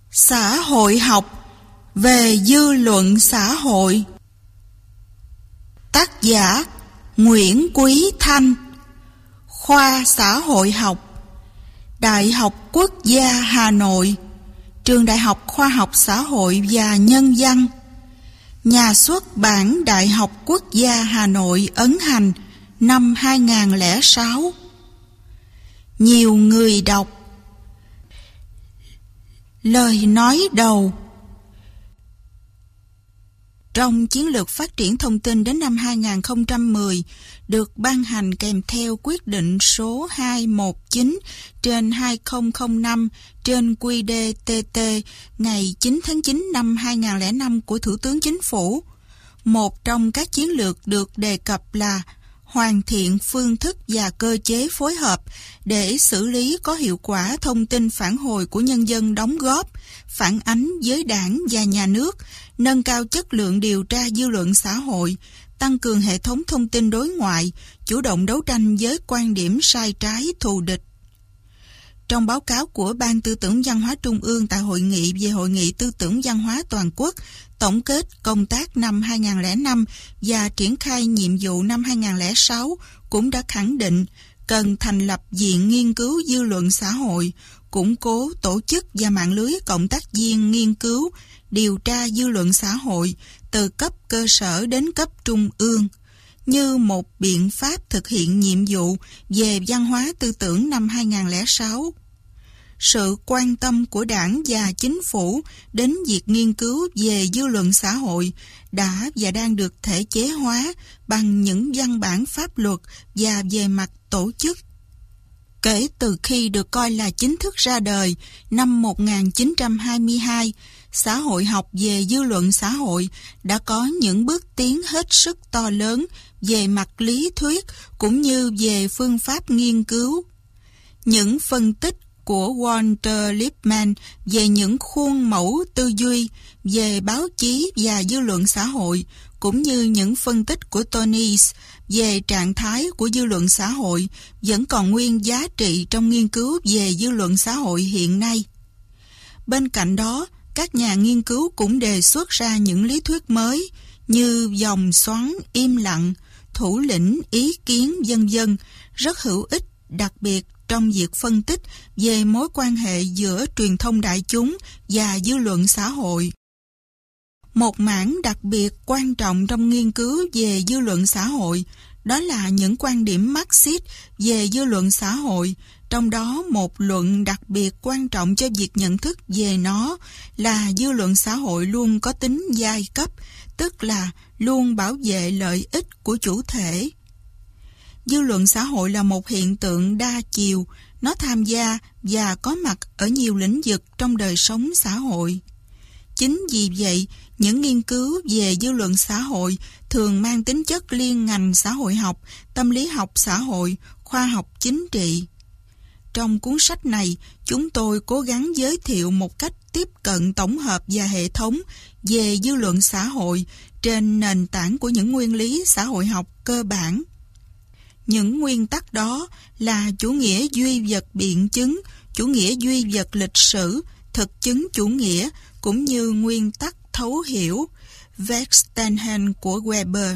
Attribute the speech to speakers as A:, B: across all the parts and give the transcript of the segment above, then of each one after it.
A: Xã hội học về dư luận xã hội. Tác giả Nguyễn Quý Thanh, khoa xã hội học, Đại học Quốc gia Hà Nội, Trường Đại học Khoa học Xã hội và Nhân văn. Nhà xuất bản Đại học Quốc gia Hà Nội ấn hành năm 2006. Nhiều người đọc. Lời nói đầu. Trong chiến lược phát triển thông tin đến năm 2010, được ban hành kèm theo quyết định số 219/2005 trên QĐ-TT ngày 9 tháng 9 năm 2005 của Thủ tướng Chính phủ. Một trong các chiến lược được đề cập là hoàn thiện phương thức và cơ chế phối hợp để xử lý có hiệu quả thông tin phản hồi của nhân dân đóng góp, phản ánh với Đảng và Nhà nước, nâng cao chất lượng điều tra dư luận xã hội, tăng cường hệ thống thông tin đối ngoại, chủ động đấu tranh với quan điểm sai trái thù địch. Trong báo cáo của Ban Tư tưởng Văn hóa Trung ương tại Hội nghị về Hội nghị Tư tưởng Văn hóa Toàn quốc, tổng kết công tác năm 2005 và triển khai nhiệm vụ năm 2006 cũng đã khẳng định cần thành lập Viện Nghiên cứu Dư luận xã hội, củng cố tổ chức và mạng lưới cộng tác viên nghiên cứu, điều tra dư luận xã hội từ cấp cơ sở đến cấp trung ương, như một biện pháp thực hiện nhiệm vụ về văn hóa tư tưởng năm 2006. Sự quan tâm của Đảng và Chính phủ đến việc nghiên cứu về dư luận xã hội đã và đang được thể chế hóa bằng những văn bản pháp luật và về mặt tổ chức. Kể từ khi được coi là chính thức ra đời năm 1922, xã hội học về dư luận xã hội đã có những bước tiến hết sức to lớn về mặt lý thuyết cũng như về phương pháp nghiên cứu. Những phân tích của Walter Lippmann về những khuôn mẫu tư duy về báo chí và dư luận xã hội, cũng như những phân tích của Tonys về trạng thái của dư luận xã hội vẫn còn nguyên giá trị trong nghiên cứu về dư luận xã hội hiện nay. Bên cạnh đó, các nhà nghiên cứu cũng đề xuất ra những lý thuyết mới như vòng xoắn im lặng, thủ lĩnh ý kiến v.v. rất hữu ích, đặc biệt trong việc phân tích về mối quan hệ giữa truyền thông đại chúng và dư luận xã hội. Một mảng đặc biệt quan trọng trong nghiên cứu về dư luận xã hội đó là những quan điểm Marxist về dư luận xã hội, trong đó một luận đặc biệt quan trọng cho việc nhận thức về nó là dư luận xã hội luôn có tính giai cấp, tức là luôn bảo vệ lợi ích của chủ thể. Dư luận xã hội là một hiện tượng đa chiều, nó tham gia và có mặt ở nhiều lĩnh vực trong đời sống xã hội. Chính vì vậy, những nghiên cứu về dư luận xã hội thường mang tính chất liên ngành xã hội học, tâm lý học xã hội, khoa học chính trị. Trong cuốn sách này, chúng tôi cố gắng giới thiệu một cách tiếp cận tổng hợp và hệ thống về dư luận xã hội trên nền tảng của những nguyên lý xã hội học cơ bản. Những nguyên tắc đó là chủ nghĩa duy vật biện chứng, chủ nghĩa duy vật lịch sử, thực chứng chủ nghĩa, cũng như nguyên tắc thấu hiểu Verstehen của Weber.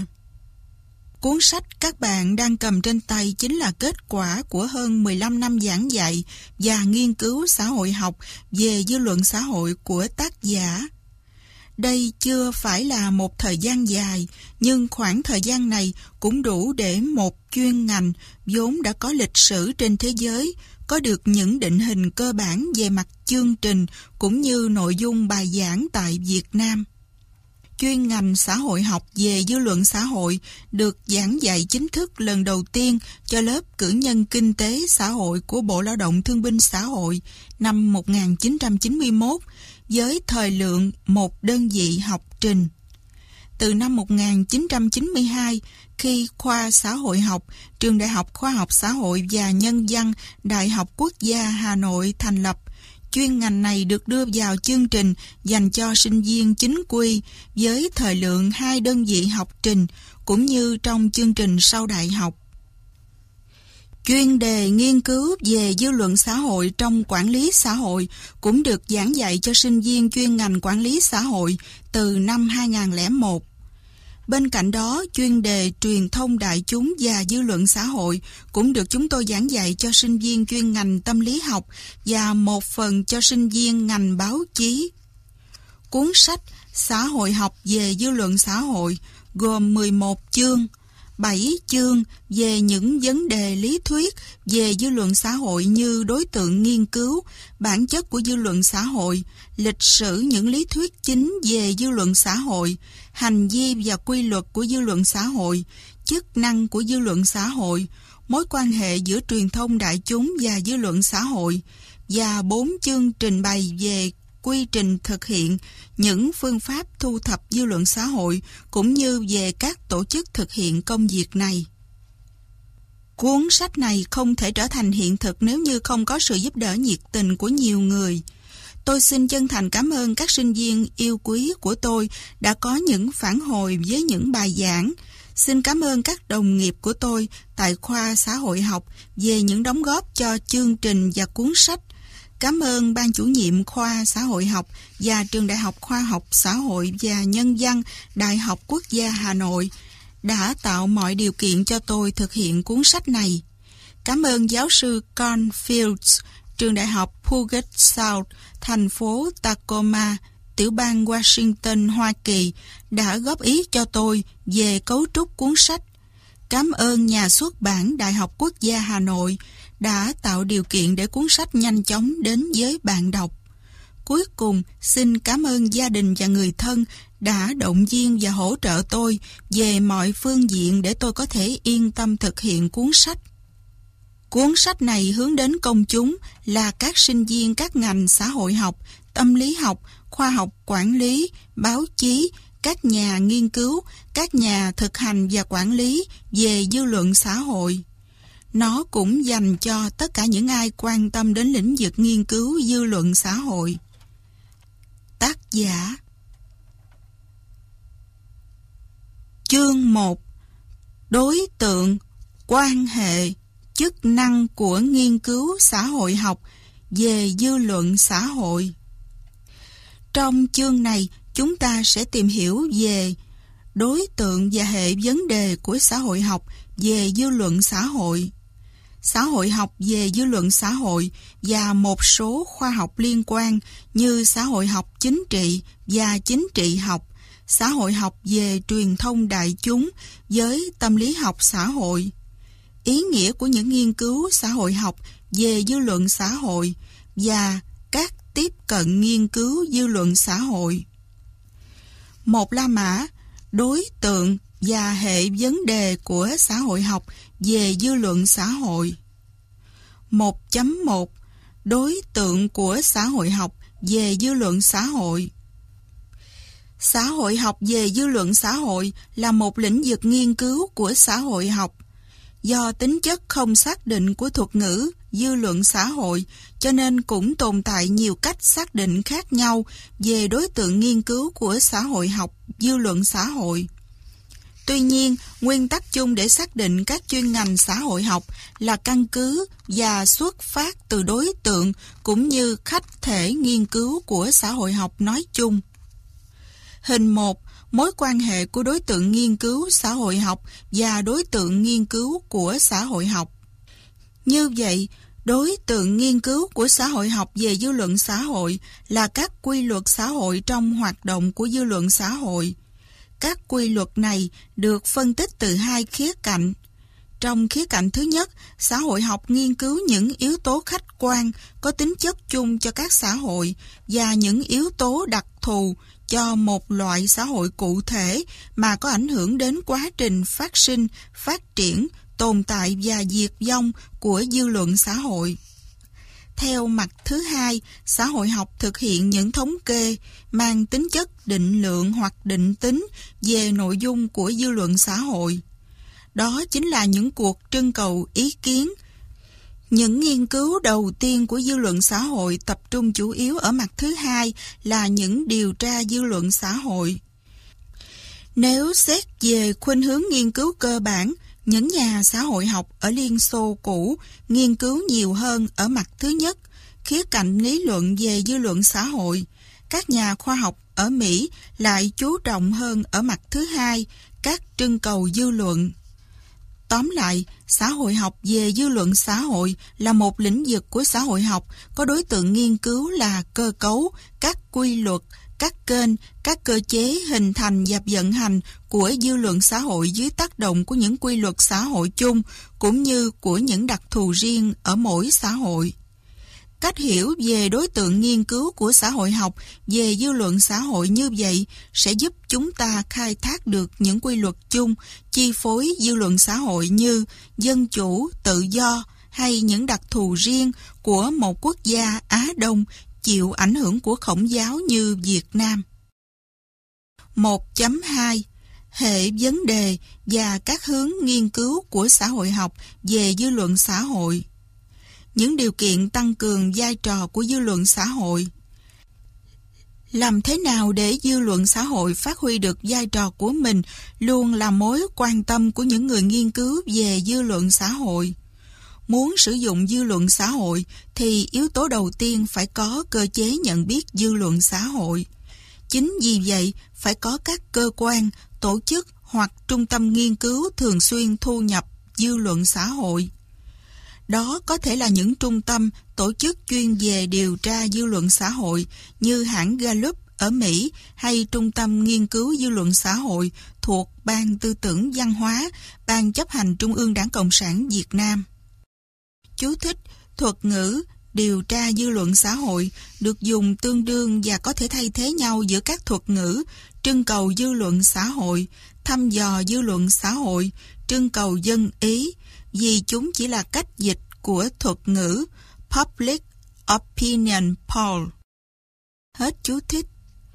A: Cuốn sách các bạn đang cầm trên tay chính là kết quả của hơn 15 năm giảng dạy và nghiên cứu xã hội học về dư luận xã hội của tác giả. Đây chưa phải là một thời gian dài, nhưng khoảng thời gian này cũng đủ để một chuyên ngành vốn đã có lịch sử trên thế giới có được những định hình cơ bản về mặt chương trình cũng như nội dung bài giảng tại Việt Nam. Chuyên ngành xã hội học về dư luận xã hội được giảng dạy chính thức lần đầu tiên cho lớp cử nhân kinh tế xã hội của Bộ Lao động Thương binh Xã hội năm 1991 với thời lượng một đơn vị học trình. Từ năm 1992, khi khoa xã hội học, Trường Đại học Khoa học Xã hội và Nhân văn, Đại học Quốc gia Hà Nội thành lập, chuyên ngành này được đưa vào chương trình dành cho sinh viên chính quy với thời lượng 2 đơn vị học trình, cũng như trong chương trình sau đại học. Chuyên đề nghiên cứu về dư luận xã hội trong quản lý xã hội cũng được giảng dạy cho sinh viên chuyên ngành quản lý xã hội từ năm 2001. Bên cạnh đó, chuyên đề truyền thông đại chúng và dư luận xã hội cũng được chúng tôi giảng dạy cho sinh viên chuyên ngành tâm lý học và một phần cho sinh viên ngành báo chí. Cuốn sách Xã hội học về dư luận xã hội gồm 11 chương, 7 chương về những vấn đề lý thuyết về dư luận xã hội như đối tượng nghiên cứu, bản chất của dư luận xã hội, lịch sử những lý thuyết chính về dư luận xã hội, hành vi và quy luật của dư luận xã hội, chức năng của dư luận xã hội, mối quan hệ giữa truyền thông đại chúng và dư luận xã hội, và 4 chương trình bày về quy trình thực hiện những phương pháp thu thập dư luận xã hội cũng như về các tổ chức thực hiện công việc này. Cuốn sách này không thể trở thành hiện thực nếu như không có sự giúp đỡ nhiệt tình của nhiều người. Tôi xin chân thành cảm ơn các sinh viên yêu quý của tôi đã có những phản hồi với những bài giảng. Xin cảm ơn các đồng nghiệp của tôi tại khoa xã hội học về những đóng góp cho chương trình và cuốn sách. Cảm ơn ban chủ nhiệm khoa xã hội học và trường Đại học Khoa học Xã hội và Nhân văn Đại học Quốc gia Hà Nội đã tạo mọi điều kiện cho tôi thực hiện cuốn sách này. Cảm ơn giáo sư Con Fields, trường Đại học Puget Sound, thành phố Tacoma, tiểu bang Washington, Hoa Kỳ, đã góp ý cho tôi về cấu trúc cuốn sách. Cảm ơn nhà xuất bản Đại học Quốc gia Hà Nội đã tạo điều kiện để cuốn sách nhanh chóng đến với bạn đọc. Cuối cùng, xin cảm ơn gia đình và người thân đã động viên và hỗ trợ tôi về mọi phương diện để tôi có thể yên tâm thực hiện cuốn sách. Cuốn sách này hướng đến công chúng là các sinh viên các ngành xã hội học, tâm lý học, khoa học quản lý, báo chí, các nhà nghiên cứu, các nhà thực hành và quản lý về dư luận xã hội. Nó cũng dành cho tất cả những ai quan tâm đến lĩnh vực nghiên cứu dư luận xã hội. Tác giả. Chương 1. Đối tượng, quan hệ, chức năng của nghiên cứu xã hội học về dư luận xã hội. Trong chương này, chúng ta sẽ tìm hiểu về đối tượng và hệ vấn đề của xã hội học về dư luận xã hội, xã hội học về dư luận xã hội và một số khoa học liên quan như xã hội học chính trị và chính trị học, xã hội học về truyền thông đại chúng với tâm lý học xã hội, ý nghĩa của những nghiên cứu xã hội học về dư luận xã hội và các tiếp cận nghiên cứu dư luận xã hội. Một La Mã, đối tượng và hệ vấn đề của xã hội học về dư luận xã hội. 1.1 Đối tượng của xã hội học về dư luận xã hội. Xã hội học về dư luận xã hội là một lĩnh vực nghiên cứu của xã hội học. Do tính chất không xác định của thuật ngữ dư luận xã hội, cho nên cũng tồn tại nhiều cách xác định khác nhau về đối tượng nghiên cứu của xã hội học dư luận xã hội. Tuy nhiên, nguyên tắc chung để xác định các chuyên ngành xã hội học là căn cứ và xuất phát từ đối tượng cũng như khách thể nghiên cứu của xã hội học nói chung. Hình 1. Mối quan hệ của đối tượng nghiên cứu xã hội học và đối tượng nghiên cứu của xã hội học. Như vậy, đối tượng nghiên cứu của xã hội học về dư luận xã hội là các quy luật xã hội trong hoạt động của dư luận xã hội. Các quy luật này được phân tích từ hai khía cạnh. Trong khía cạnh thứ nhất, xã hội học nghiên cứu những yếu tố khách quan có tính chất chung cho các xã hội và những yếu tố đặc thù cho một loại xã hội cụ thể mà có ảnh hưởng đến quá trình phát sinh, phát triển, tồn tại và diệt vong của dư luận xã hội. Theo mặt thứ hai, xã hội học thực hiện những thống kê mang tính chất định lượng hoặc định tính về nội dung của dư luận xã hội. Đó chính là những cuộc trưng cầu ý kiến. Những nghiên cứu đầu tiên của dư luận xã hội tập trung chủ yếu ở mặt thứ hai là những điều tra dư luận xã hội. Nếu xét về khuynh hướng nghiên cứu cơ bản, Những nhà xã hội học ở Liên Xô cũ nghiên cứu nhiều hơn ở mặt thứ nhất, khía cạnh lý luận về dư luận xã hội. Các nhà khoa học ở Mỹ lại chú trọng hơn ở mặt thứ hai, các trưng cầu dư luận. Tóm lại, xã hội học về dư luận xã hội là một lĩnh vực của xã hội học có đối tượng nghiên cứu là cơ cấu, các quy luật, các kênh, các cơ chế hình thành và vận hành của dư luận xã hội dưới tác động của những quy luật xã hội chung cũng như của những đặc thù riêng ở mỗi xã hội. Cách hiểu về đối tượng nghiên cứu của xã hội học về dư luận xã hội như vậy sẽ giúp chúng ta khai thác được những quy luật chung chi phối dư luận xã hội như dân chủ, tự do hay những đặc thù riêng của một quốc gia Á Đông chịu ảnh hưởng của Khổng giáo như Việt Nam. 1.2 Hệ vấn đề và các hướng nghiên cứu của xã hội học về dư luận xã hội. Những điều kiện tăng cường vai trò của dư luận xã hội. Làm thế nào để dư luận xã hội phát huy được vai trò của mình luôn là mối quan tâm của những người nghiên cứu về dư luận xã hội. Muốn sử dụng dư luận xã hội thì yếu tố đầu tiên phải có cơ chế nhận biết dư luận xã hội. Chính vì vậy, phải có các cơ quan, tổ chức hoặc trung tâm nghiên cứu thường xuyên thu nhập dư luận xã hội. Đó có thể là những trung tâm, tổ chức chuyên về điều tra dư luận xã hội như hãng Gallup ở Mỹ hay Trung tâm Nghiên cứu Dư luận xã hội thuộc Ban Tư tưởng Văn hóa, Ban chấp hành Trung ương Đảng Cộng sản Việt Nam. Chú thích: thuật ngữ điều tra dư luận xã hội được dùng tương đương và có thể thay thế nhau giữa các thuật ngữ trưng cầu dư luận xã hội, thăm dò dư luận xã hội, trưng cầu dân ý, vì chúng chỉ là cách dịch của thuật ngữ Public Opinion Poll. Hết chú thích.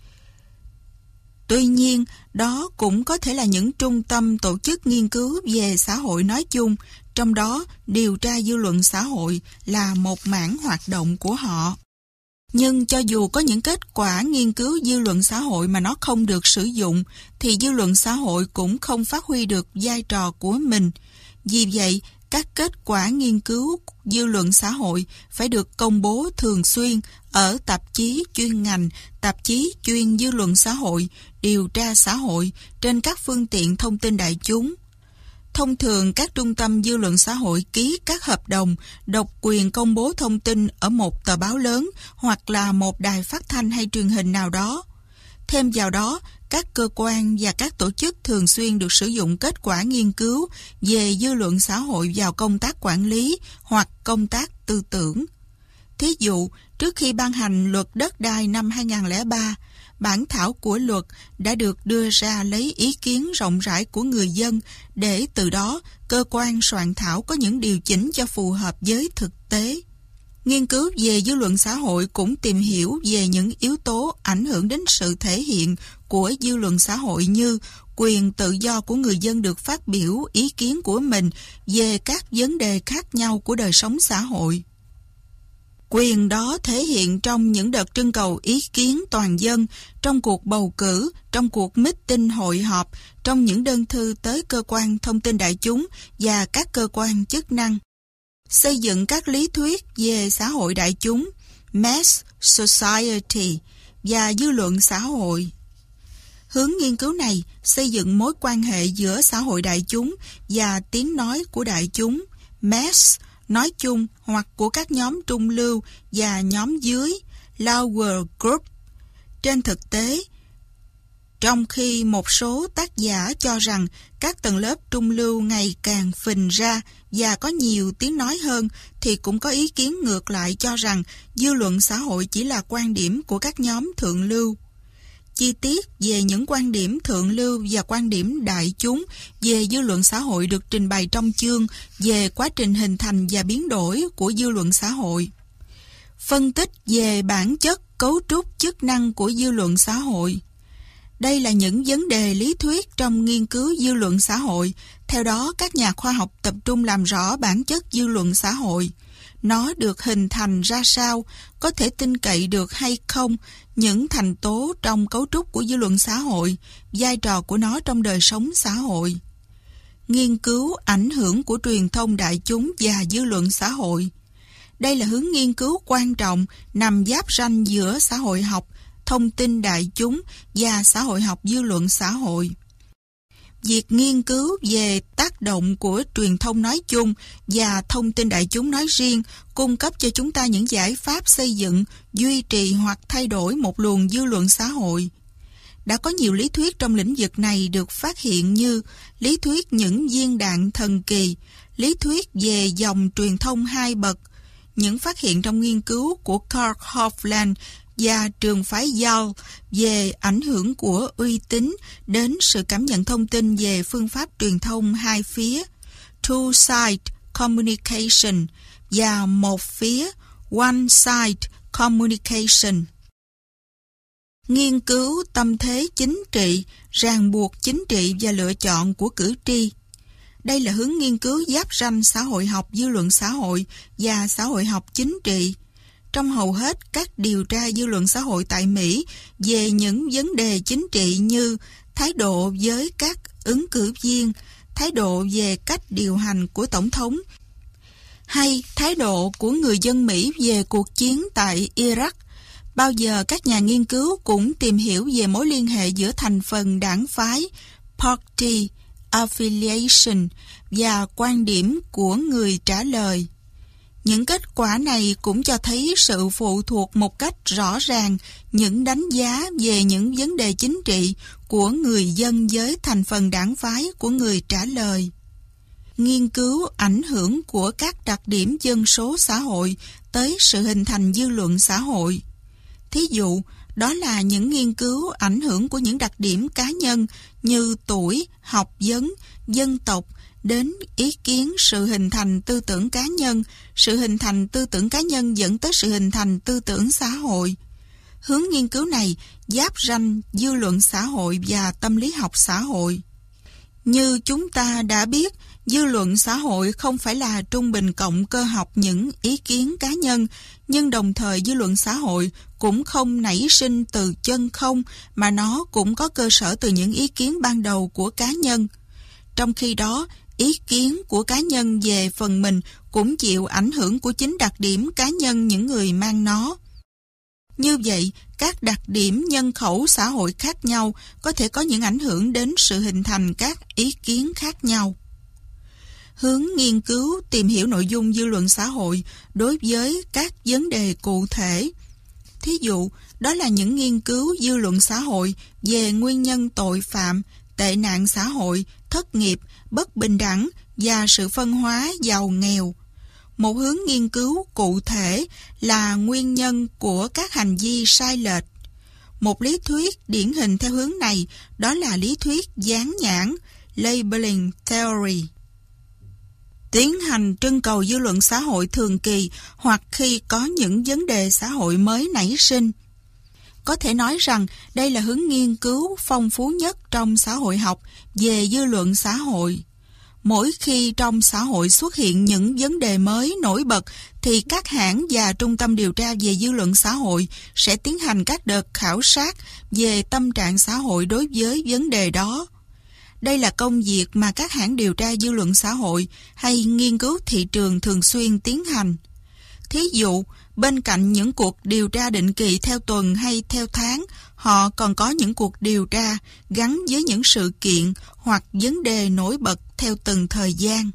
A: Tuy nhiên, đó cũng có thể là những trung tâm tổ chức nghiên cứu về xã hội nói chung, trong đó điều tra dư luận xã hội là một mảng hoạt động của họ. Nhưng cho dù có những kết quả nghiên cứu dư luận xã hội mà nó không được sử dụng, thì dư luận xã hội cũng không phát huy được vai trò của mình. Vì vậy, các kết quả nghiên cứu dư luận xã hội phải được công bố thường xuyên ở tạp chí chuyên ngành, tạp chí chuyên dư luận xã hội, điều tra xã hội trên các phương tiện thông tin đại chúng. Thông thường, các trung tâm dư luận xã hội ký các hợp đồng độc quyền công bố thông tin ở một tờ báo lớn hoặc là một đài phát thanh hay truyền hình nào đó. Thêm vào đó, các cơ quan và các tổ chức thường xuyên được sử dụng kết quả nghiên cứu về dư luận xã hội vào công tác quản lý hoặc công tác tư tưởng. Thí dụ, trước khi ban hành luật đất đai năm 2003, bản thảo của luật đã được đưa ra lấy ý kiến rộng rãi của người dân để từ đó cơ quan soạn thảo có những điều chỉnh cho phù hợp với thực tế. Nghiên cứu về dư luận xã hội cũng tìm hiểu về những yếu tố ảnh hưởng đến sự thể hiện của dư luận xã hội như quyền tự do của người dân được phát biểu ý kiến của mình về các vấn đề khác nhau của đời sống xã hội. Quyền đó thể hiện trong những đợt trưng cầu ý kiến toàn dân, trong cuộc bầu cử, trong cuộc meeting hội họp, trong những đơn thư tới cơ quan thông tin đại chúng và các cơ quan chức năng. Xây dựng các lý thuyết về xã hội đại chúng, mass society và dư luận xã hội. Hướng nghiên cứu này xây dựng mối quan hệ giữa xã hội đại chúng và tiếng nói của đại chúng, mass, nói chung hoặc của các nhóm trung lưu và nhóm dưới, lower group. Trên thực tế, trong khi một số tác giả cho rằng các tầng lớp trung lưu ngày càng phình ra và có nhiều tiếng nói hơn, thì cũng có ý kiến ngược lại cho rằng dư luận xã hội chỉ là quan điểm của các nhóm thượng lưu. Chi tiết về những quan điểm thượng lưu và quan điểm đại chúng về dư luận xã hội được trình bày trong chương về quá trình hình thành và biến đổi của dư luận xã hội. Phân tích về bản chất, cấu trúc, chức năng của dư luận xã hội. Đây là những vấn đề lý thuyết trong nghiên cứu dư luận xã hội. Theo đó, các nhà khoa học tập trung làm rõ bản chất dư luận xã hội. Nó được hình thành ra sao, có thể tin cậy được hay không, những thành tố trong cấu trúc của dư luận xã hội, vai trò của nó trong đời sống xã hội. nghiên cứu ảnh hưởng của truyền thông đại chúng và dư luận xã hội. Đây là hướng nghiên cứu quan trọng nằm giáp ranh giữa xã hội học, thông tin đại chúng và xã hội học dư luận xã hội. Việc nghiên cứu về tác động của truyền thông nói chung và thông tin đại chúng nói riêng cung cấp cho chúng ta những giải pháp xây dựng, duy trì hoặc thay đổi một luồng dư luận xã hội. Đã có nhiều lý thuyết trong lĩnh vực này được phát hiện như lý thuyết những viên đạn thần kỳ, lý thuyết về dòng truyền thông hai bậc, những phát hiện trong nghiên cứu của Carl Hovland và trường phái Yale về ảnh hưởng của uy tín đến sự cảm nhận thông tin về phương pháp truyền thông hai phía, two-side communication, và một phía, one-side communication. Nghiên cứu tâm thế chính trị, ràng buộc chính trị và lựa chọn của cử tri. Đây là hướng nghiên cứu giáp ranh xã hội học dư luận xã hội và xã hội học chính trị. Trong hầu hết các điều tra dư luận xã hội tại Mỹ về những vấn đề chính trị như thái độ với các ứng cử viên, thái độ về cách điều hành của tổng thống, hay thái độ của người dân Mỹ về cuộc chiến tại Iraq, bao giờ các nhà nghiên cứu cũng tìm hiểu về mối liên hệ giữa thành phần đảng phái, party affiliation, và quan điểm của người trả lời. Những kết quả này cũng cho thấy sự phụ thuộc một cách rõ ràng những đánh giá về những vấn đề chính trị của người dân với thành phần đảng phái của người trả lời. Nghiên cứu ảnh hưởng của các đặc điểm dân số xã hội tới sự hình thành dư luận xã hội. Thí dụ, đó là những nghiên cứu ảnh hưởng của những đặc điểm cá nhân như tuổi, học vấn, dân tộc, đến ý kiến sự hình thành tư tưởng cá nhân, sự hình thành tư tưởng cá nhân dẫn tới sự hình thành tư tưởng xã hội. Hướng nghiên cứu này giáp ranh dư luận xã hội và tâm lý học xã hội. Như chúng ta đã biết, dư luận xã hội không phải là trung bình cộng cơ học những ý kiến cá nhân, nhưng đồng thời dư luận xã hội cũng không nảy sinh từ chân không, mà nó cũng có cơ sở từ những ý kiến ban đầu của cá nhân. Trong khi đó, ý kiến của cá nhân về phần mình cũng chịu ảnh hưởng của chính đặc điểm cá nhân những người mang nó. Như vậy, các đặc điểm nhân khẩu xã hội khác nhau có thể có những ảnh hưởng đến sự hình thành các ý kiến khác nhau. Hướng nghiên cứu tìm hiểu nội dung dư luận xã hội đối với các vấn đề cụ thể. Thí dụ, đó là những nghiên cứu dư luận xã hội về nguyên nhân tội phạm, tệ nạn xã hội, thất nghiệp, bất bình đẳng và sự phân hóa giàu nghèo. Một hướng nghiên cứu cụ thể là nguyên nhân của các hành vi sai lệch. Một lý thuyết điển hình theo hướng này đó là lý thuyết dán nhãn, labeling theory. Tiến hành trưng cầu dư luận xã hội thường kỳ hoặc khi có những vấn đề xã hội mới nảy sinh. Có thể nói rằng đây là hướng nghiên cứu phong phú nhất trong xã hội học về dư luận xã hội. Mỗi khi trong xã hội xuất hiện những vấn đề mới nổi bật thì các hãng và trung tâm điều tra về dư luận xã hội sẽ tiến hành các đợt khảo sát về tâm trạng xã hội đối với vấn đề đó. Đây là công việc mà các hãng điều tra dư luận xã hội hay nghiên cứu thị trường thường xuyên tiến hành. Thí dụ, bên cạnh những cuộc điều tra định kỳ theo tuần hay theo tháng, họ còn có những cuộc điều tra gắn với những sự kiện hoặc vấn đề nổi bật theo từng thời gian.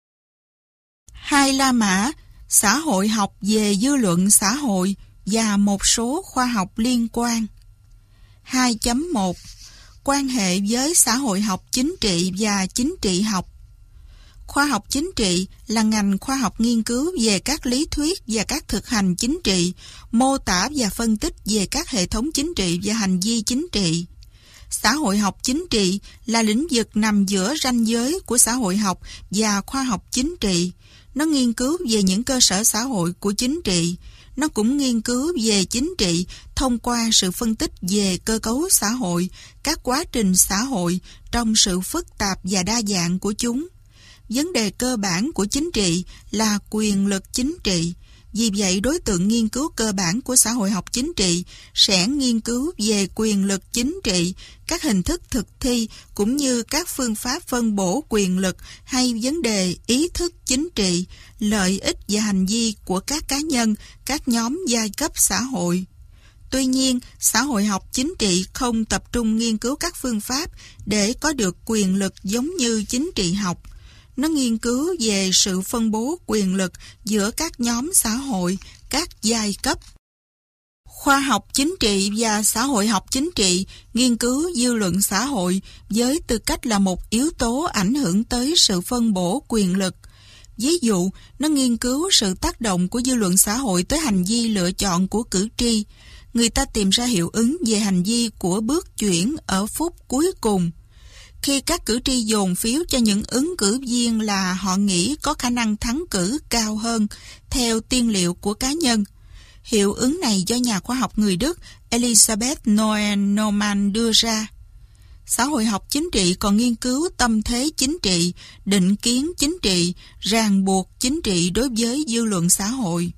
A: 2 La Mã, xã hội học về dư luận xã hội và một số khoa học liên quan. 2.1 Quan hệ với xã hội học chính trị và chính trị học. Khoa học chính trị là ngành khoa học nghiên cứu về các lý thuyết và các thực hành chính trị, mô tả và phân tích về các hệ thống chính trị và hành vi chính trị. Xã hội học chính trị là lĩnh vực nằm giữa ranh giới của xã hội học và khoa học chính trị. Nó nghiên cứu về những cơ sở xã hội của chính trị. Nó cũng nghiên cứu về chính trị thông qua sự phân tích về cơ cấu xã hội, các quá trình xã hội trong sự phức tạp và đa dạng của chúng. Vấn đề cơ bản của chính trị là quyền lực chính trị, Vì vậy, đối tượng nghiên cứu cơ bản của xã hội học chính trị sẽ nghiên cứu về quyền lực chính trị, các hình thức thực thi cũng như các phương pháp phân bổ quyền lực hay vấn đề ý thức chính trị, lợi ích và hành vi của các cá nhân, các nhóm giai cấp xã hội. Tuy nhiên, xã hội học chính trị không tập trung nghiên cứu các phương pháp để có được quyền lực giống như chính trị học. Nó nghiên cứu về sự phân bố quyền lực giữa các nhóm xã hội, các giai cấp. Khoa học chính trị và xã hội học chính trị nghiên cứu dư luận xã hội với tư cách là một yếu tố ảnh hưởng tới sự phân bổ quyền lực. Ví dụ, nó nghiên cứu sự tác động của dư luận xã hội tới hành vi lựa chọn của cử tri. Người ta tìm ra hiệu ứng về hành vi của bước chuyển ở phút cuối cùng. Khi các cử tri dồn phiếu cho những ứng cử viên là họ nghĩ có khả năng thắng cử cao hơn theo tiên liệu của cá nhân. Hiệu ứng này do nhà khoa học người Đức Elisabeth Noel Neumann đưa ra. Xã hội học chính trị còn nghiên cứu tâm thế chính trị, định kiến chính trị, ràng buộc chính trị đối với dư luận xã hội.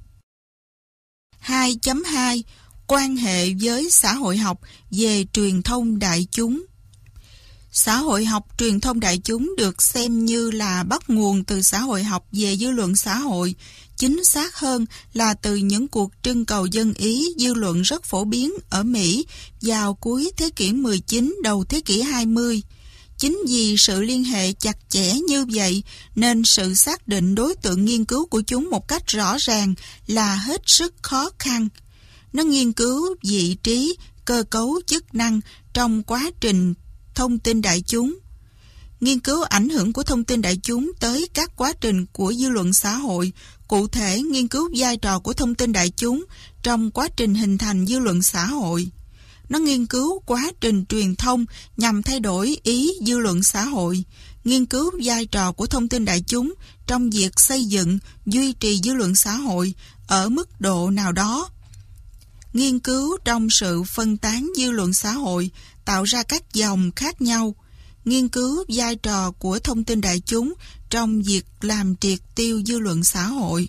A: 2.2 Quan hệ với xã hội học về truyền thông đại chúng. Xã hội học truyền thông đại chúng được xem như là bắt nguồn từ xã hội học về dư luận xã hội, chính xác hơn là từ những cuộc trưng cầu dân ý dư luận rất phổ biến ở Mỹ vào cuối thế kỷ 19, đầu thế kỷ 20. Chính vì sự liên hệ chặt chẽ như vậy nên sự xác định đối tượng nghiên cứu của chúng một cách rõ ràng là hết sức khó khăn. Nó nghiên cứu vị trí, cơ cấu chức năng trong quá trình thông tin đại chúng. Nghiên cứu ảnh hưởng của thông tin đại chúng tới các quá trình của dư luận xã hội, cụ thể nghiên cứu vai trò của thông tin đại chúng trong quá trình hình thành dư luận xã hội. Nó nghiên cứu quá trình truyền thông nhằm thay đổi ý dư luận xã hội, nghiên cứu vai trò của thông tin đại chúng trong việc xây dựng, duy trì dư luận xã hội ở mức độ nào đó. Nghiên cứu trong sự phân tán dư luận xã hội tạo ra các dòng khác nhau. Nghiên cứu vai trò của thông tin đại chúng trong việc làm triệt tiêu dư luận xã hội.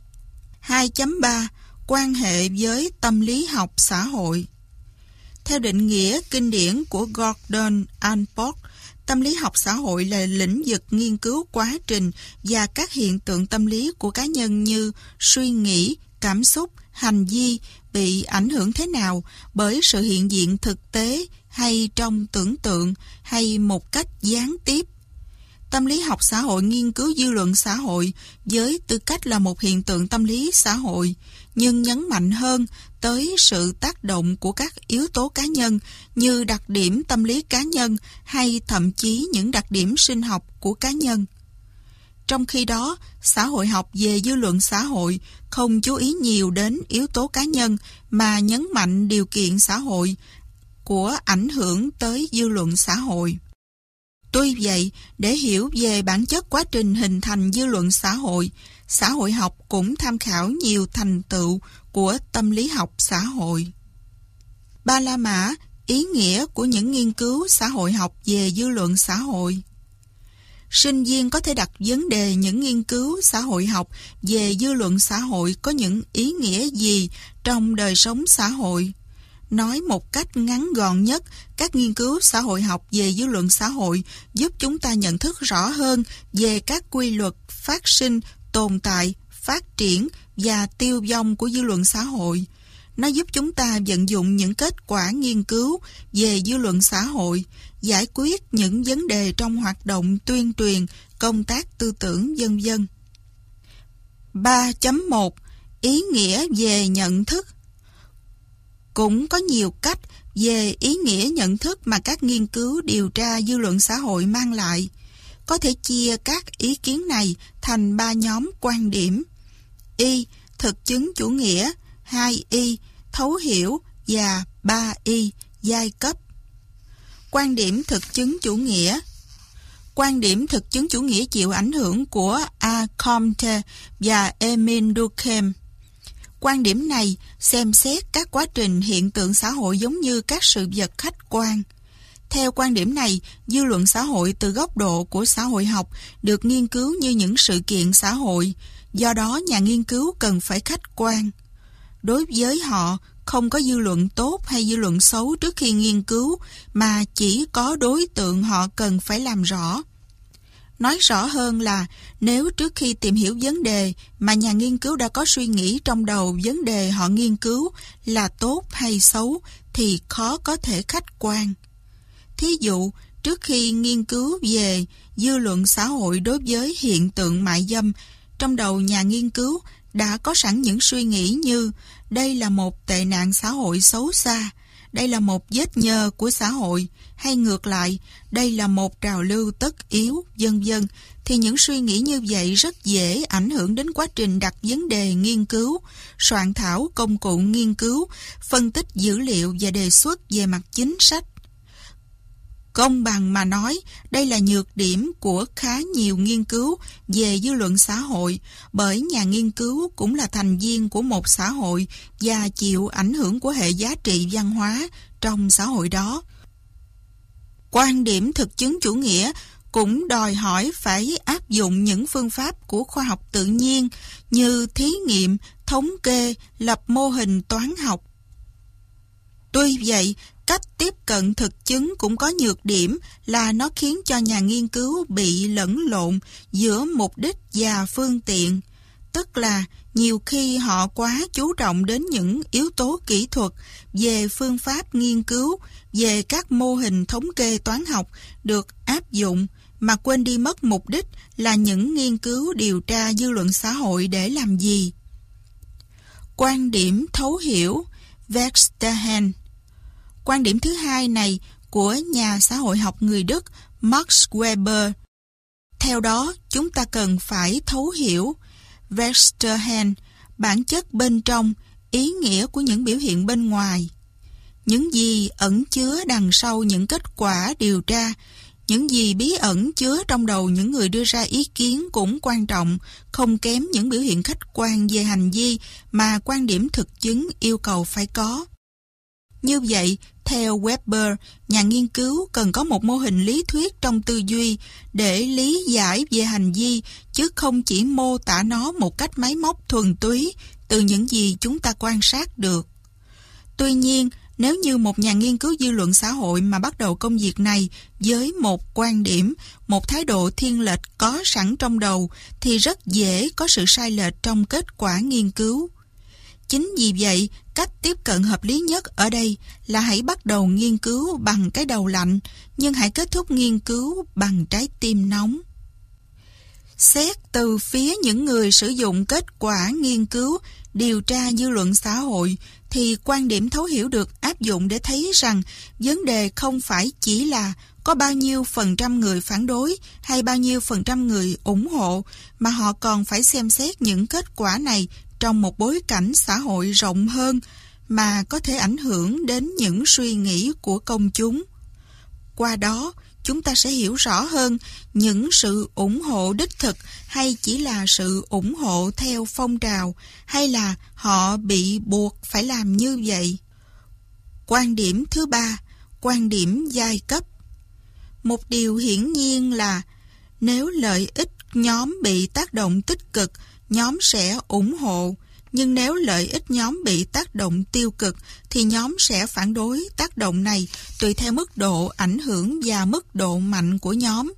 A: 2.3 Quan hệ với tâm lý học xã hội. Theo định nghĩa kinh điển của Gordon Allport, tâm lý học xã hội là lĩnh vực nghiên cứu quá trình và các hiện tượng tâm lý của cá nhân như suy nghĩ, cảm xúc, hành vi bị ảnh hưởng thế nào bởi sự hiện diện thực tế hay trong tưởng tượng hay một cách gián tiếp. Tâm lý học xã hội nghiên cứu dư luận xã hội với tư cách là một hiện tượng tâm lý xã hội, nhưng nhấn mạnh hơn tới sự tác động của các yếu tố cá nhân như đặc điểm tâm lý cá nhân hay thậm chí những đặc điểm sinh học của cá nhân. Trong khi đó, xã hội học về dư luận xã hội không chú ý nhiều đến yếu tố cá nhân mà nhấn mạnh điều kiện xã hội của ảnh hưởng tới dư luận xã hội. Tuy vậy, để hiểu về bản chất quá trình hình thành dư luận xã hội học cũng tham khảo nhiều thành tựu của tâm lý học xã hội. Ba La Mã, ý nghĩa của những nghiên cứu xã hội học về dư luận xã hội. Sinh viên có thể đặt vấn đề những nghiên cứu xã hội học về dư luận xã hội có những ý nghĩa gì trong đời sống xã hội. Nói một cách ngắn gọn nhất, các nghiên cứu xã hội học về dư luận xã hội giúp chúng ta nhận thức rõ hơn về các quy luật phát sinh, tồn tại, phát triển và tiêu vong của dư luận xã hội. Nó giúp chúng ta vận dụng những kết quả nghiên cứu về dư luận xã hội, giải quyết những vấn đề trong hoạt động tuyên truyền, công tác tư tưởng, v.v. 3.1 Ý nghĩa về nhận thức. Cũng có nhiều cách về ý nghĩa nhận thức mà các nghiên cứu điều tra dư luận xã hội mang lại. Có thể chia các ý kiến này thành 3 nhóm quan điểm. Y. Thực chứng chủ nghĩa. 2Y. Thấu hiểu. Và 3Y. Giai cấp. Quan điểm thực chứng chủ nghĩa. Quan điểm thực chứng chủ nghĩa chịu ảnh hưởng của A. Comte và Emile Durkheim. Quan điểm này xem xét các quá trình hiện tượng xã hội giống như các sự vật khách quan. Theo quan điểm này, dư luận xã hội từ góc độ của xã hội học được nghiên cứu như những sự kiện xã hội, Do đó, nhà nghiên cứu cần phải khách quan. Đối với họ, không có dư luận tốt hay dư luận xấu trước khi nghiên cứu, mà chỉ có đối tượng họ cần phải làm rõ. Nói rõ hơn là, nếu trước khi tìm hiểu vấn đề mà nhà nghiên cứu đã có suy nghĩ trong đầu vấn đề họ nghiên cứu là tốt hay xấu, thì khó có thể khách quan. Thí dụ, trước khi nghiên cứu về dư luận xã hội đối với hiện tượng mại dâm, trong đầu nhà nghiên cứu đã có sẵn những suy nghĩ như đây là một tệ nạn xã hội xấu xa, đây là một vết nhơ của xã hội, hay ngược lại, đây là một trào lưu tất yếu, vân vân, thì những suy nghĩ như vậy rất dễ ảnh hưởng đến quá trình đặt vấn đề nghiên cứu, soạn thảo công cụ nghiên cứu, phân tích dữ liệu và đề xuất về mặt chính sách. Công bằng mà nói, đây là nhược điểm của khá nhiều nghiên cứu về dư luận xã hội, bởi nhà nghiên cứu cũng là thành viên của một xã hội và chịu ảnh hưởng của hệ giá trị văn hóa trong xã hội đó. Quan điểm thực chứng chủ nghĩa cũng đòi hỏi phải áp dụng những phương pháp của khoa học tự nhiên như thí nghiệm, thống kê, lập mô hình toán học. Tuy vậy, cách tiếp cận thực chứng cũng có nhược điểm là nó khiến cho nhà nghiên cứu bị lẫn lộn giữa mục đích và phương tiện. Tức là nhiều khi họ quá chú trọng đến những yếu tố kỹ thuật về phương pháp nghiên cứu, về các mô hình thống kê toán học được áp dụng, mà quên đi mất mục đích là những nghiên cứu điều tra dư luận xã hội để làm gì. Quan điểm thấu hiểu Verstehen. Quan điểm thứ hai này của nhà xã hội học người Đức Max Weber. Theo đó, chúng ta cần phải thấu hiểu Verstehen, bản chất bên trong, ý nghĩa của những biểu hiện bên ngoài. Những gì ẩn chứa đằng sau những kết quả điều tra, những gì bí ẩn chứa trong đầu những người đưa ra ý kiến cũng quan trọng, không kém những biểu hiện khách quan về hành vi mà quan điểm thực chứng yêu cầu phải có. Như vậy, theo Weber, nhà nghiên cứu cần có một mô hình lý thuyết trong tư duy để lý giải về hành vi, chứ không chỉ mô tả nó một cách máy móc thuần túy từ những gì chúng ta quan sát được. Tuy nhiên, nếu như một nhà nghiên cứu dư luận xã hội mà bắt đầu công việc này với một quan điểm, một thái độ thiên lệch có sẵn trong đầu, thì rất dễ có sự sai lệch trong kết quả nghiên cứu. Chính vì vậy, cách tiếp cận hợp lý nhất ở đây là hãy bắt đầu nghiên cứu bằng cái đầu lạnh, nhưng hãy kết thúc nghiên cứu bằng trái tim nóng. Xét từ phía những người sử dụng kết quả nghiên cứu, điều tra dư luận xã hội, thì quan điểm thấu hiểu được áp dụng để thấy rằng vấn đề không phải chỉ là có bao nhiêu % người phản đối hay bao nhiêu % người ủng hộ, mà họ còn phải xem xét những kết quả này trong một bối cảnh xã hội rộng hơn mà có thể ảnh hưởng đến những suy nghĩ của công chúng. Qua đó, chúng ta sẽ hiểu rõ hơn những sự ủng hộ đích thực hay chỉ là sự ủng hộ theo phong trào, hay là họ bị buộc phải làm như vậy. Quan điểm thứ ba, quan điểm giai cấp. Một điều hiển nhiên là nếu lợi ích nhóm bị tác động tích cực, nhóm sẽ ủng hộ, nhưng nếu lợi ích nhóm bị tác động tiêu cực thì nhóm sẽ phản đối tác động này tùy theo mức độ ảnh hưởng và mức độ mạnh của nhóm.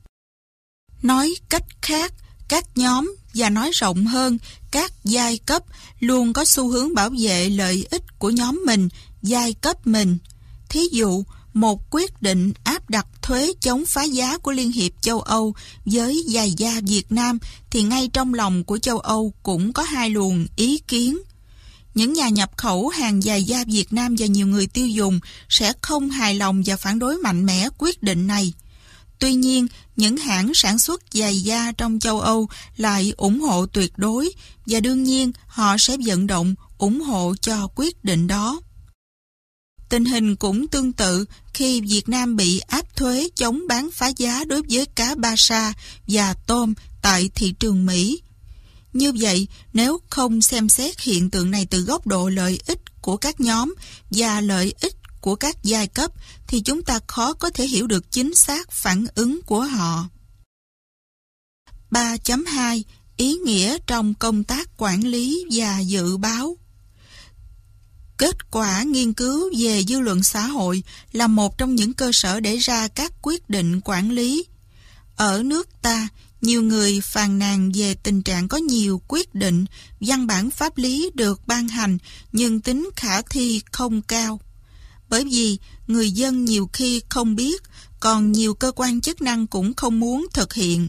A: Nói cách khác, các nhóm và nói rộng hơn, các giai cấp luôn có xu hướng bảo vệ lợi ích của nhóm mình, giai cấp mình. Thí dụ, một quyết định áp đặt thuế chống phá giá của Liên hiệp châu Âu với giày da Việt Nam thì ngay trong lòng của châu Âu cũng có hai luồng ý kiến. Những nhà nhập khẩu hàng giày da Việt Nam và nhiều người tiêu dùng sẽ không hài lòng và phản đối mạnh mẽ quyết định này. Tuy nhiên, những hãng sản xuất giày da trong châu Âu lại ủng hộ tuyệt đối và đương nhiên họ sẽ vận động ủng hộ cho quyết định đó. Tình hình cũng tương tự khi Việt Nam bị áp thuế chống bán phá giá đối với cá ba sa và tôm tại thị trường Mỹ. Như vậy, nếu không xem xét hiện tượng này từ góc độ lợi ích của các nhóm và lợi ích của các giai cấp, thì chúng ta khó có thể hiểu được chính xác phản ứng của họ. 3.2 Ý nghĩa trong công tác quản lý và dự báo. Kết quả nghiên cứu về dư luận xã hội là một trong những cơ sở để ra các quyết định quản lý. Ở nước ta, nhiều người phàn nàn về tình trạng có nhiều quyết định, văn bản pháp lý được ban hành nhưng tính khả thi không cao. Bởi vì người dân nhiều khi không biết, còn nhiều cơ quan chức năng cũng không muốn thực hiện.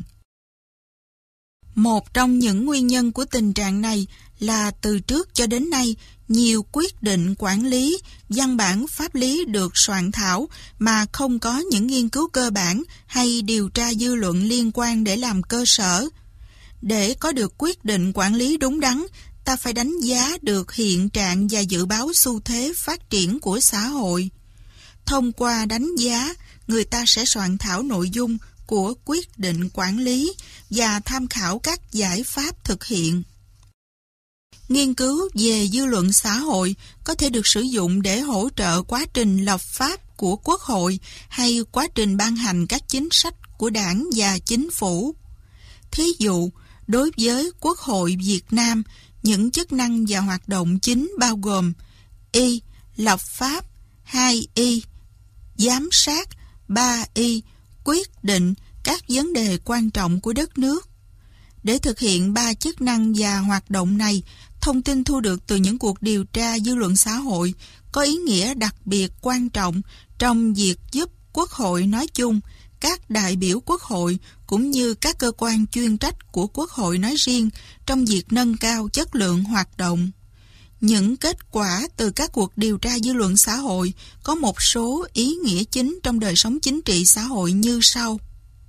A: Một trong những nguyên nhân của tình trạng này là từ trước cho đến nay, nhiều quyết định quản lý, văn bản pháp lý được soạn thảo mà không có những nghiên cứu cơ bản hay điều tra dư luận liên quan để làm cơ sở. Để có được quyết định quản lý đúng đắn, ta phải đánh giá được hiện trạng và dự báo xu thế phát triển của xã hội. Thông qua đánh giá, người ta sẽ soạn thảo nội dung của quyết định quản lý và tham khảo các giải pháp thực hiện. Nghiên cứu về dư luận xã hội có thể được sử dụng để hỗ trợ quá trình lập pháp của Quốc hội hay quá trình ban hành các chính sách của Đảng và Chính phủ. Thí dụ, đối với Quốc hội Việt Nam, những chức năng và hoạt động chính bao gồm: y. Lập pháp, 2y. Giám sát, 3y. Quyết định các vấn đề quan trọng của đất nước. Để thực hiện 3 chức năng và hoạt động này, thông tin thu được từ những cuộc điều tra dư luận xã hội có ý nghĩa đặc biệt quan trọng trong việc giúp Quốc hội nói chung, các đại biểu Quốc hội cũng như các cơ quan chuyên trách của Quốc hội nói riêng trong việc nâng cao chất lượng hoạt động. Những kết quả từ các cuộc điều tra dư luận xã hội có một số ý nghĩa chính trong đời sống chính trị xã hội như sau.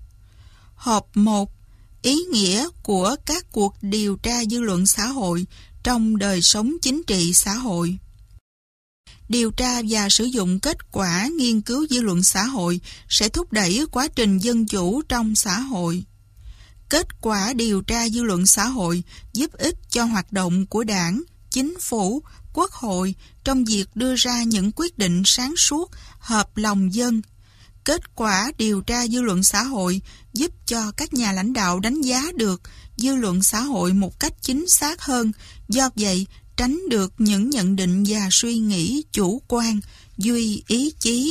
A: Hộp 1. Ý nghĩa của các cuộc điều tra dư luận xã hội trong đời sống chính trị xã hội. Điều tra và sử dụng kết quả nghiên cứu dư luận xã hội sẽ thúc đẩy quá trình dân chủ trong xã hội. Kết quả điều tra dư luận xã hội giúp ích cho hoạt động của Đảng, Chính phủ, Quốc hội trong việc đưa ra những quyết định sáng suốt, hợp lòng dân. Kết quả điều tra dư luận xã hội giúp cho các nhà lãnh đạo đánh giá được dư luận xã hội một cách chính xác hơn, do vậy tránh được những nhận định và suy nghĩ chủ quan, duy ý chí.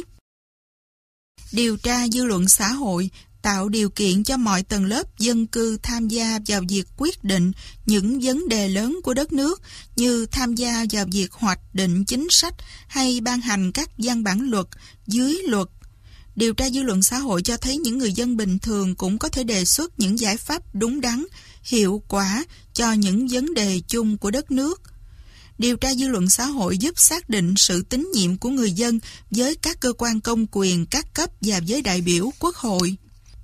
A: Điều tra dư luận xã hội tạo điều kiện cho mọi tầng lớp dân cư tham gia vào việc quyết định những vấn đề lớn của đất nước, như tham gia vào việc hoạch định chính sách hay ban hành các văn bản luật, dưới luật. Điều tra dư luận xã hội cho thấy những người dân bình thường cũng có thể đề xuất những giải pháp đúng đắn, hiệu quả cho những vấn đề chung của đất nước. Điều tra dư luận xã hội giúp xác định sự tín nhiệm của người dân với các cơ quan công quyền các cấp và với đại biểu Quốc hội.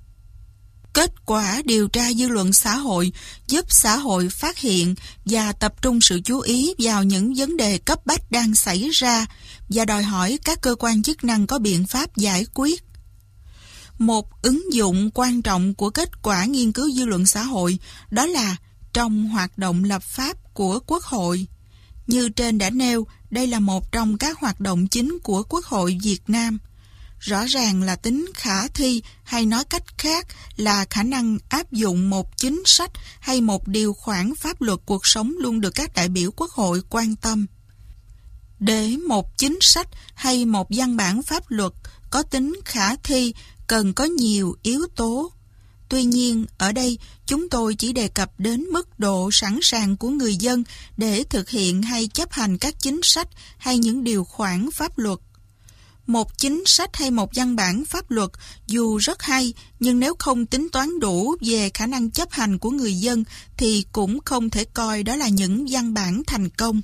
A: Kết quả điều tra dư luận xã hội giúp xã hội phát hiện và tập trung sự chú ý vào những vấn đề cấp bách đang xảy ra và đòi hỏi các cơ quan chức năng có biện pháp giải quyết. Một ứng dụng quan trọng của kết quả nghiên cứu dư luận xã hội đó là trong hoạt động lập pháp của Quốc hội. Như trên đã nêu, đây là một trong các hoạt động chính của Quốc hội Việt Nam. Rõ ràng là tính khả thi, hay nói cách khác là khả năng áp dụng một chính sách hay một điều khoản pháp luật cuộc sống luôn được các đại biểu Quốc hội quan tâm. Để một chính sách hay một văn bản pháp luật có tính khả thi cần có nhiều yếu tố. Tuy nhiên, ở đây chúng tôi chỉ đề cập đến mức độ sẵn sàng của người dân để thực hiện hay chấp hành các chính sách hay những điều khoản pháp luật. Một chính sách hay một văn bản pháp luật dù rất hay, nhưng nếu không tính toán đủ về khả năng chấp hành của người dân thì cũng không thể coi đó là những văn bản thành công.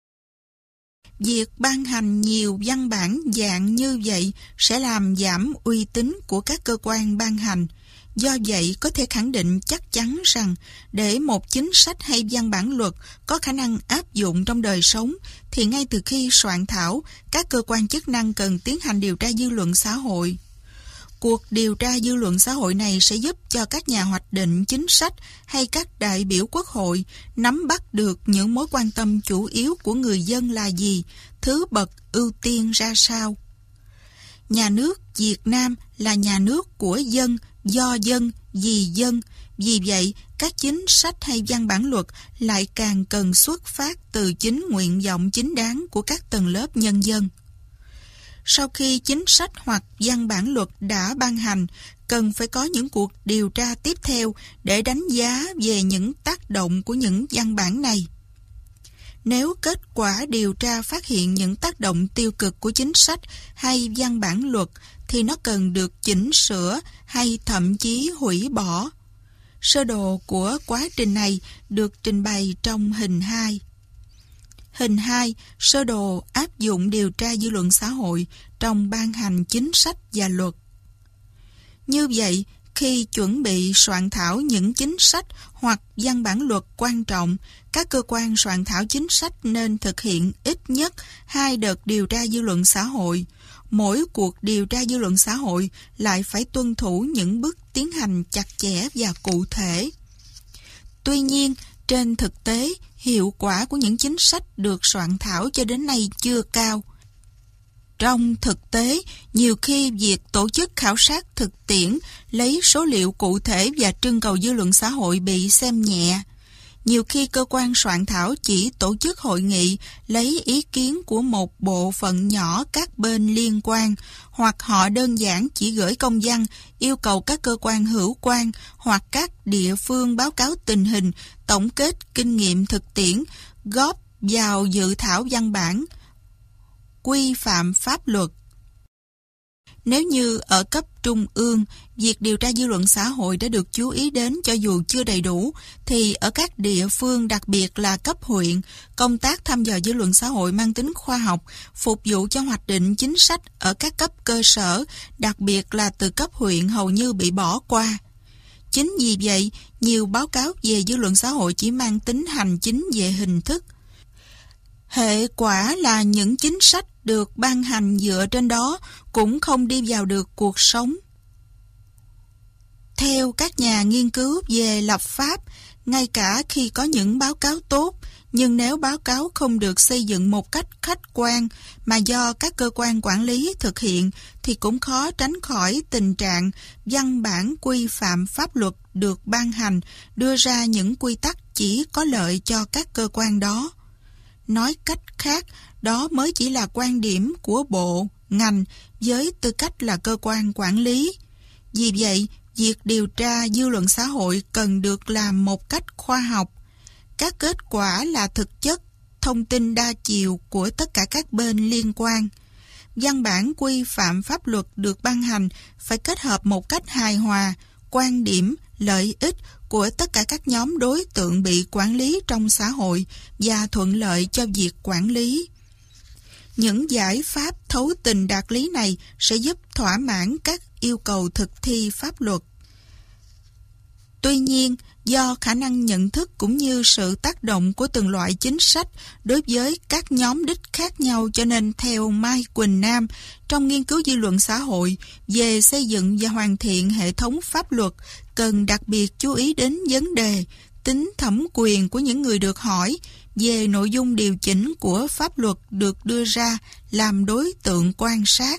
A: Việc ban hành nhiều văn bản dạng như vậy sẽ làm giảm uy tín của các cơ quan ban hành. Do vậy, có thể khẳng định chắc chắn rằng để một chính sách hay văn bản luật có khả năng áp dụng trong đời sống, thì ngay từ khi soạn thảo, các cơ quan chức năng cần tiến hành điều tra dư luận xã hội. Cuộc điều tra dư luận xã hội này sẽ giúp cho các nhà hoạch định chính sách hay các đại biểu Quốc hội nắm bắt được những mối quan tâm chủ yếu của người dân là gì, thứ bậc ưu tiên ra sao. Nhà nước Việt Nam là nhà nước của dân, do dân, vì dân. Vì vậy, các chính sách hay văn bản luật lại càng cần xuất phát từ chính nguyện vọng chính đáng của các tầng lớp nhân dân. Sau khi chính sách hoặc văn bản luật đã ban hành, cần phải có những cuộc điều tra tiếp theo để đánh giá về những tác động của những văn bản này. Nếu kết quả điều tra phát hiện những tác động tiêu cực của chính sách hay văn bản luật, thì nó cần được chỉnh sửa hay thậm chí hủy bỏ. Sơ đồ của quá trình này được trình bày trong hình 2. Hình 2, sơ đồ áp dụng điều tra dư luận xã hội trong ban hành chính sách và luật. Như vậy, khi chuẩn bị soạn thảo những chính sách hoặc văn bản luật quan trọng, các cơ quan soạn thảo chính sách nên thực hiện ít nhất 2 đợt điều tra dư luận xã hội. Mỗi cuộc điều tra dư luận xã hội lại phải tuân thủ những bước tiến hành chặt chẽ và cụ thể. Tuy nhiên, trên thực tế, hiệu quả của những chính sách được soạn thảo cho đến nay chưa cao. Trong thực tế, nhiều khi việc tổ chức khảo sát thực tiễn, lấy số liệu cụ thể và trưng cầu dư luận xã hội bị xem nhẹ. Nhiều khi cơ quan soạn thảo chỉ tổ chức hội nghị lấy ý kiến của một bộ phận nhỏ các bên liên quan, hoặc họ đơn giản chỉ gửi công văn yêu cầu các cơ quan hữu quan hoặc các địa phương báo cáo tình hình, tổng kết kinh nghiệm thực tiễn, góp vào dự thảo văn bản quy phạm pháp luật. Nếu như ở cấp trung ương, việc điều tra dư luận xã hội đã được chú ý đến cho dù chưa đầy đủ, thì ở các địa phương, đặc biệt là cấp huyện, công tác thăm dò dư luận xã hội mang tính khoa học, phục vụ cho hoạch định chính sách ở các cấp cơ sở, đặc biệt là từ cấp huyện, hầu như bị bỏ qua. Chính vì vậy, nhiều báo cáo về dư luận xã hội chỉ mang tính hành chính về hình thức. Hệ quả là những chính sách được ban hành dựa trên đó cũng không đi vào được cuộc sống. Theo các nhà nghiên cứu về lập pháp, ngay cả khi có những báo cáo tốt, nhưng nếu báo cáo không được xây dựng một cách khách quan mà do các cơ quan quản lý thực hiện, thì cũng khó tránh khỏi tình trạng văn bản quy phạm pháp luật được ban hành đưa ra những quy tắc chỉ có lợi cho các cơ quan đó. Nói cách khác, đó mới chỉ là quan điểm của bộ, ngành với tư cách là cơ quan quản lý. Vì vậy, việc điều tra dư luận xã hội cần được làm một cách khoa học. Các kết quả là thực chất, thông tin đa chiều của tất cả các bên liên quan. Văn bản quy phạm pháp luật được ban hành phải kết hợp một cách hài hòa quan điểm, lợi ích của tất cả các nhóm đối tượng bị quản lý trong xã hội và thuận lợi cho việc quản lý. Những giải pháp thấu tình đạt lý này sẽ giúp thỏa mãn các yêu cầu thực thi pháp luật. Tuy nhiên, do khả năng nhận thức cũng như sự tác động của từng loại chính sách đối với các nhóm đích khác nhau, cho nên theo Mai Quỳnh Nam, trong nghiên cứu dư luận xã hội về xây dựng và hoàn thiện hệ thống pháp luật, cần đặc biệt chú ý đến vấn đề tính thẩm quyền của những người được hỏi về nội dung điều chỉnh của pháp luật được đưa ra làm đối tượng quan sát.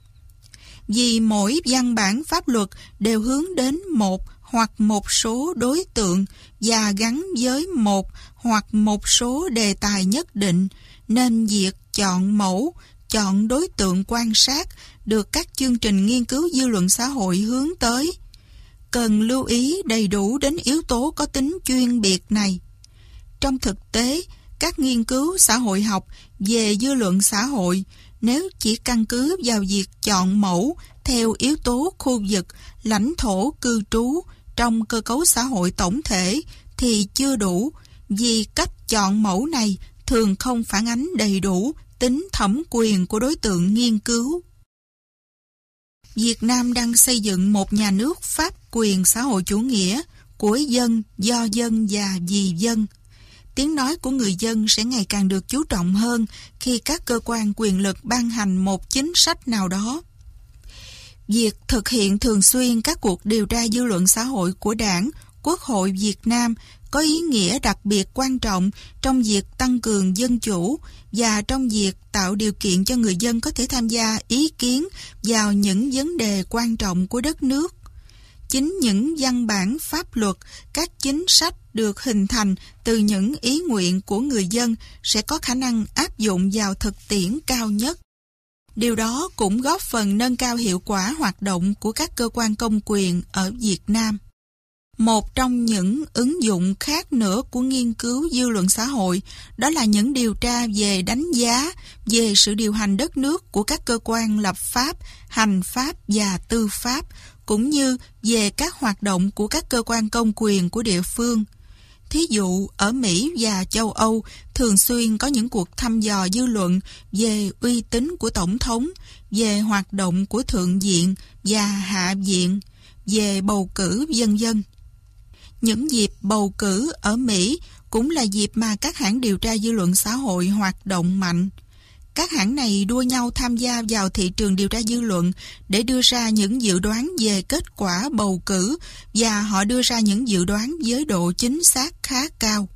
A: Vì mỗi văn bản pháp luật đều hướng đến một hoặc một số đối tượng và gắn với một hoặc một số đề tài nhất định, nên việc chọn mẫu, chọn đối tượng quan sát được các chương trình nghiên cứu dư luận xã hội hướng tới. Cần lưu ý đầy đủ đến yếu tố có tính chuyên biệt này. Trong thực tế, các nghiên cứu xã hội học về dư luận xã hội, nếu chỉ căn cứ vào việc chọn mẫu theo yếu tố khu vực, lãnh thổ cư trú trong cơ cấu xã hội tổng thể thì chưa đủ, vì cách chọn mẫu này thường không phản ánh đầy đủ tính thẩm quyền của đối tượng nghiên cứu. Việt Nam đang xây dựng một nhà nước pháp quyền xã hội chủ nghĩa, của dân, do dân và vì dân. Tiếng nói của người dân sẽ ngày càng được chú trọng hơn khi các cơ quan quyền lực ban hành một chính sách nào đó. Việc thực hiện thường xuyên các cuộc điều tra dư luận xã hội của Đảng, Quốc hội Việt Nam có ý nghĩa đặc biệt quan trọng trong việc tăng cường dân chủ và trong việc tạo điều kiện cho người dân có thể tham gia ý kiến vào những vấn đề quan trọng của đất nước. Chính những văn bản pháp luật, các chính sách được hình thành từ những ý nguyện của người dân sẽ có khả năng áp dụng vào thực tiễn cao nhất. Điều đó cũng góp phần nâng cao hiệu quả hoạt động của các cơ quan công quyền ở Việt Nam. Một trong những ứng dụng khác nữa của nghiên cứu dư luận xã hội đó là những điều tra về đánh giá về sự điều hành đất nước của các cơ quan lập pháp, hành pháp và tư pháp, cũng như về các hoạt động của các cơ quan công quyền của địa phương. Thí dụ, ở Mỹ và châu Âu thường xuyên có những cuộc thăm dò dư luận về uy tín của Tổng thống, về hoạt động của Thượng viện và Hạ viện, về bầu cử vân vân. Những dịp bầu cử ở Mỹ cũng là dịp mà các hãng điều tra dư luận xã hội hoạt động mạnh. Các hãng này đua nhau tham gia vào thị trường điều tra dư luận để đưa ra những dự đoán về kết quả bầu cử, và họ đưa ra những dự đoán với độ chính xác khá cao.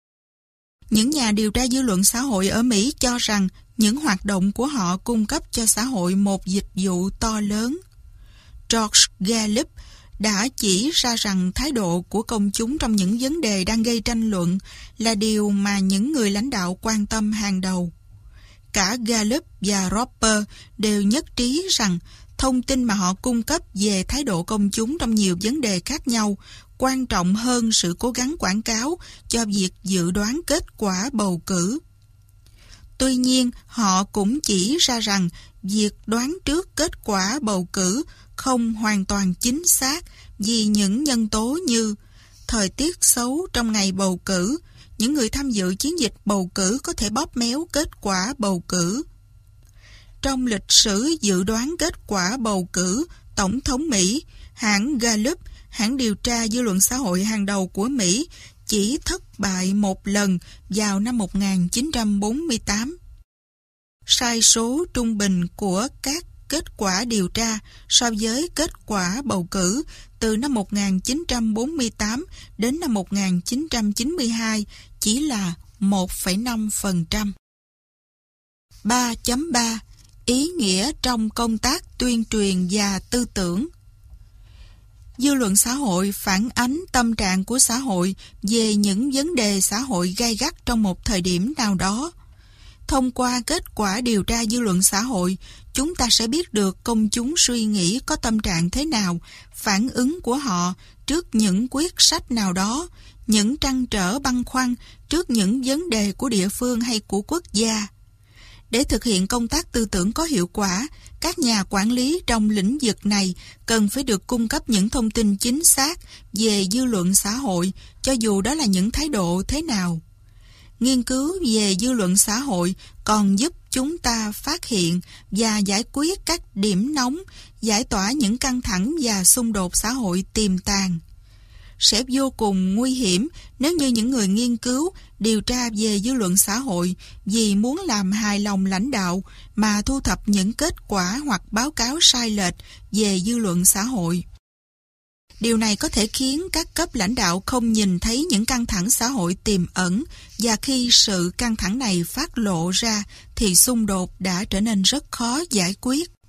A: Những nhà điều tra dư luận xã hội ở Mỹ cho rằng những hoạt động của họ cung cấp cho xã hội một dịch vụ to lớn. George Gallup đã chỉ ra rằng thái độ của công chúng trong những vấn đề đang gây tranh luận là điều mà những người lãnh đạo quan tâm hàng đầu. Cả Gallup và Roper đều nhất trí rằng thông tin mà họ cung cấp về thái độ công chúng trong nhiều vấn đề khác nhau quan trọng hơn sự cố gắng quảng cáo cho việc dự đoán kết quả bầu cử. Tuy nhiên, họ cũng chỉ ra rằng việc đoán trước kết quả bầu cử không hoàn toàn chính xác vì những nhân tố như thời tiết xấu trong ngày bầu cử, những người tham dự chiến dịch bầu cử có thể bóp méo kết quả bầu cử. Trong lịch sử dự đoán kết quả bầu cử Tổng thống Mỹ, hãng Gallup, hãng điều tra dư luận xã hội hàng đầu của Mỹ, chỉ thất bại một lần vào năm 1948. Sai số trung bình của các kết quả điều tra so với kết quả bầu cử từ năm 1948 đến năm 1992 chỉ là 1,5%. 3.3 Ý nghĩa trong công tác tuyên truyền và tư tưởng. Dư luận xã hội phản ánh tâm trạng của xã hội về những vấn đề xã hội gay gắt trong một thời điểm nào đó. Thông qua kết quả điều tra dư luận xã hội, chúng ta sẽ biết được công chúng suy nghĩ có tâm trạng thế nào, phản ứng của họ trước những quyết sách nào đó, những trăn trở băn khoăn trước những vấn đề của địa phương hay của quốc gia. Để thực hiện công tác tư tưởng có hiệu quả, các nhà quản lý trong lĩnh vực này cần phải được cung cấp những thông tin chính xác về dư luận xã hội, cho dù đó là những thái độ thế nào. Nghiên cứu về dư luận xã hội còn giúp chúng ta phát hiện và giải quyết các điểm nóng, giải tỏa những căng thẳng và xung đột xã hội tiềm tàng. Sẽ vô cùng nguy hiểm nếu như những người nghiên cứu, điều tra về dư luận xã hội vì muốn làm hài lòng lãnh đạo mà thu thập những kết quả hoặc báo cáo sai lệch về dư luận xã hội. Điều này có thể khiến các cấp lãnh đạo không nhìn thấy những căng thẳng xã hội tiềm ẩn, và khi sự căng thẳng này phát lộ ra thì xung đột đã trở nên rất khó giải quyết.